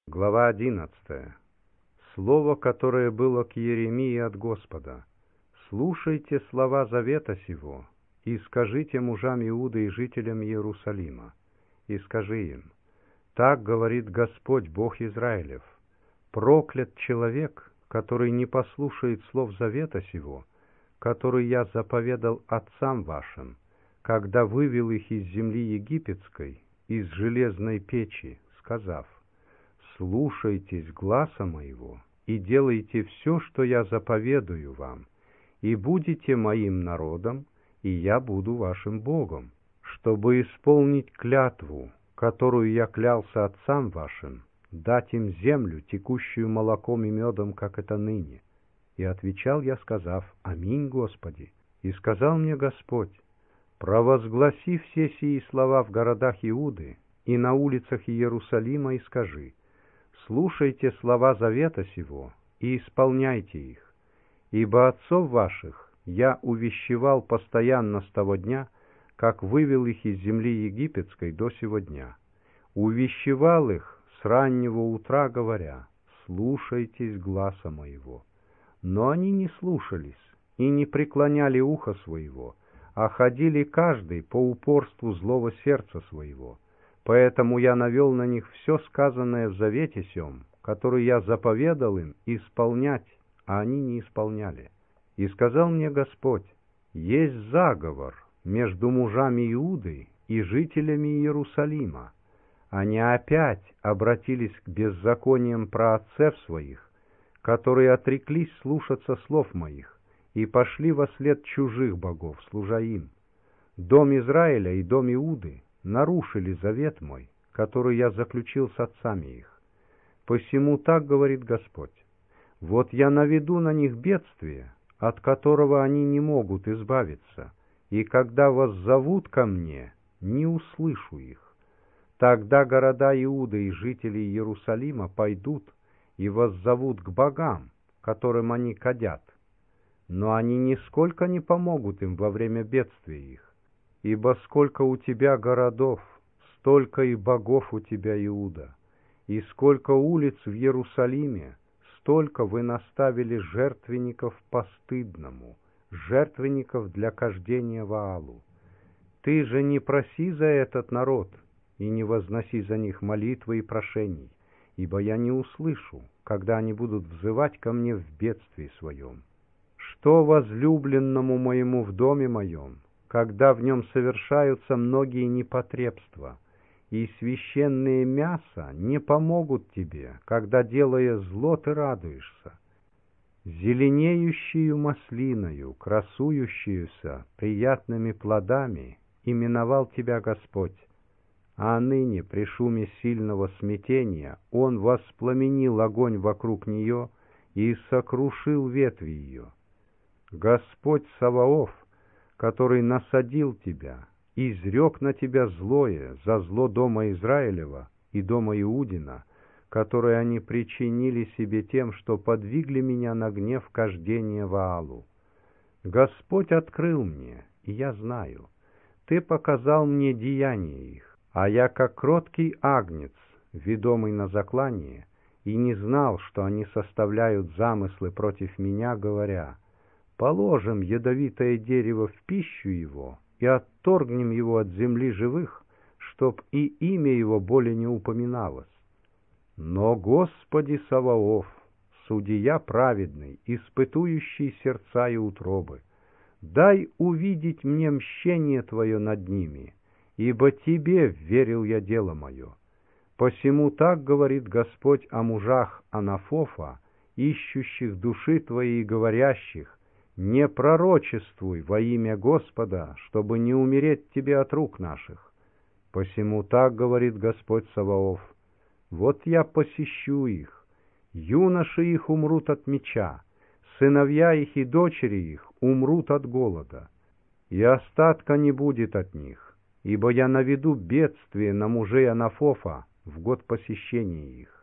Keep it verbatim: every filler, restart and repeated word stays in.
Глава одиннадцатая. Слово, которое было к Иеремии от Господа. «Слушайте слова завета сего, и скажите мужам Иуды и жителям Иерусалима, и скажи им: так говорит Господь, Бог Израилев: проклят человек, который не послушает слов завета сего, который я заповедал отцам вашим, когда вывел их из земли египетской, из железной печи, сказав: слушайтесь гласа моего и делайте все, что я заповедую вам, и будете моим народом, и я буду вашим Богом, чтобы исполнить клятву, которую я клялся отцам вашим, дать им землю, текущую молоком и медом, как это ныне. И отвечал я, сказав: аминь, Господи. И сказал мне Господь: провозгласи все сии слова в городах Иуды и на улицах Иерусалима, и скажи: слушайте слова завета сего и исполняйте их, ибо отцов ваших я увещевал постоянно с того дня, как вывел их из земли египетской до сего дня. Увещевал их с раннего утра, говоря: слушайтесь гласа моего. Но они не слушались и не преклоняли ухо своего, а ходили каждый по упорству злого сердца своего. Поэтому я навел на них все сказанное в завете сем, который я заповедал им исполнять, а они не исполняли. И сказал мне Господь: есть заговор между мужами Иуды и жителями Иерусалима. Они опять обратились к беззакониям праотцев своих, которые отреклись слушаться слов моих, и пошли вослед чужих богов, служа им. Дом Израиля и дом Иуды нарушили завет мой, который я заключил с отцами их. Посему так говорит Господь: вот я наведу на них бедствие, от которого они не могут избавиться, и когда воззовут ко мне, не услышу их. Тогда города Иуды и жители Иерусалима пойдут и воззовут к богам, которым они кадят, но они нисколько не помогут им во время бедствия их. Ибо сколько у тебя городов, столько и богов у тебя, Иуда, и сколько улиц в Иерусалиме, столько вы наставили жертвенников постыдному, жертвенников для кождения Ваалу. Ты же не проси за этот народ, и не возноси за них молитвы и прошений, ибо я не услышу, когда они будут взывать ко мне в бедствии своем. Что возлюбленному моему в доме моем, когда в нем совершаются многие непотребства, и священные мяса не помогут тебе, когда, делая зло, ты радуешься? Зеленеющую маслиною, красующуюся приятными плодами, именовал тебя Господь, а ныне при шуме сильного смятения Он воспламенил огонь вокруг нее и сокрушил ветви ее. Господь Саваоф, который насадил тебя, изрек на тебя злое за зло дома Израилева и дома Иудина, которое они причинили себе тем, что подвигли меня на гнев кождения Ваалу. Господь открыл мне, и я знаю. Ты показал мне деяния их, а я, как кроткий агнец, ведомый на заклание, и не знал, что они составляют замыслы против меня, говоря: положим ядовитое дерево в пищу его и отторгнем его от земли живых, чтоб и имя его более не упоминалось. Но, Господи Саваоф, судья праведный, испытующий сердца и утробы, дай увидеть мне мщение Твое над ними, ибо Тебе верил я дело мое. Посему так говорит Господь о мужах Анафофа, ищущих души Твоей и говорящих: не пророчествуй во имя Господа, чтобы не умереть тебе от рук наших. Посему так говорит Господь Саваоф: вот я посещу их, юноши их умрут от меча, сыновья их и дочери их умрут от голода, и остатка не будет от них, ибо я наведу бедствие на мужей Анафофа в год посещения их.